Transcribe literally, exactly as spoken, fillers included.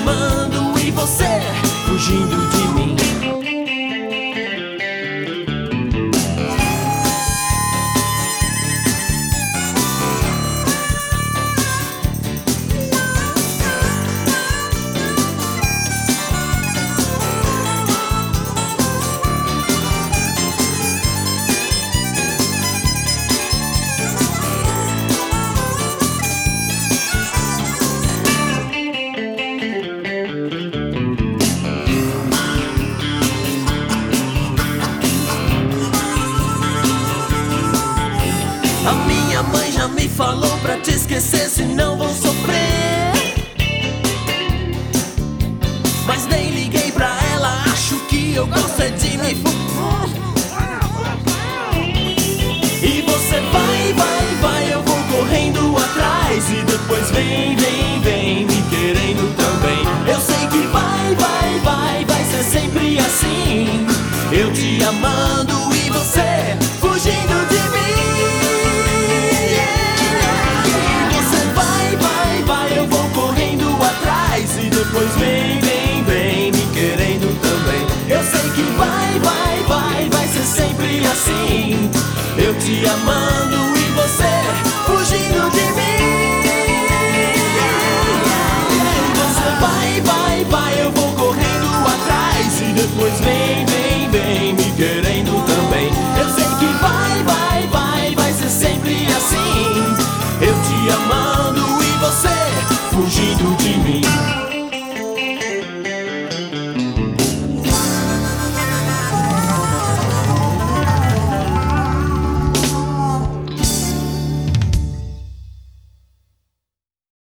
amando e você fugindo de mim. A minha mãe já me falou pra te esquecer, senão vou sofrer. Mas nem liguei pra ela, acho que eu gosto é de me fu- E você vai, vai, vai, eu vou correndo atrás. E depois vem, vem, vem, me querendo também. Eu sei que vai, vai, vai, vai ser sempre assim. Eu te amando e você fugindo de mim. E depois vem, vem, vem, me querendo também. Eu sei que vai, vai, vai, vai ser sempre assim. Eu te amando e você fugindo de mim. Você vai, vai, vai, eu vou correndo atrás. E depois vem, vem, vem, me querendo também. Eu sei que vai, vai, vai, vai ser sempre assim. Eu te amando e você fugindo de mim.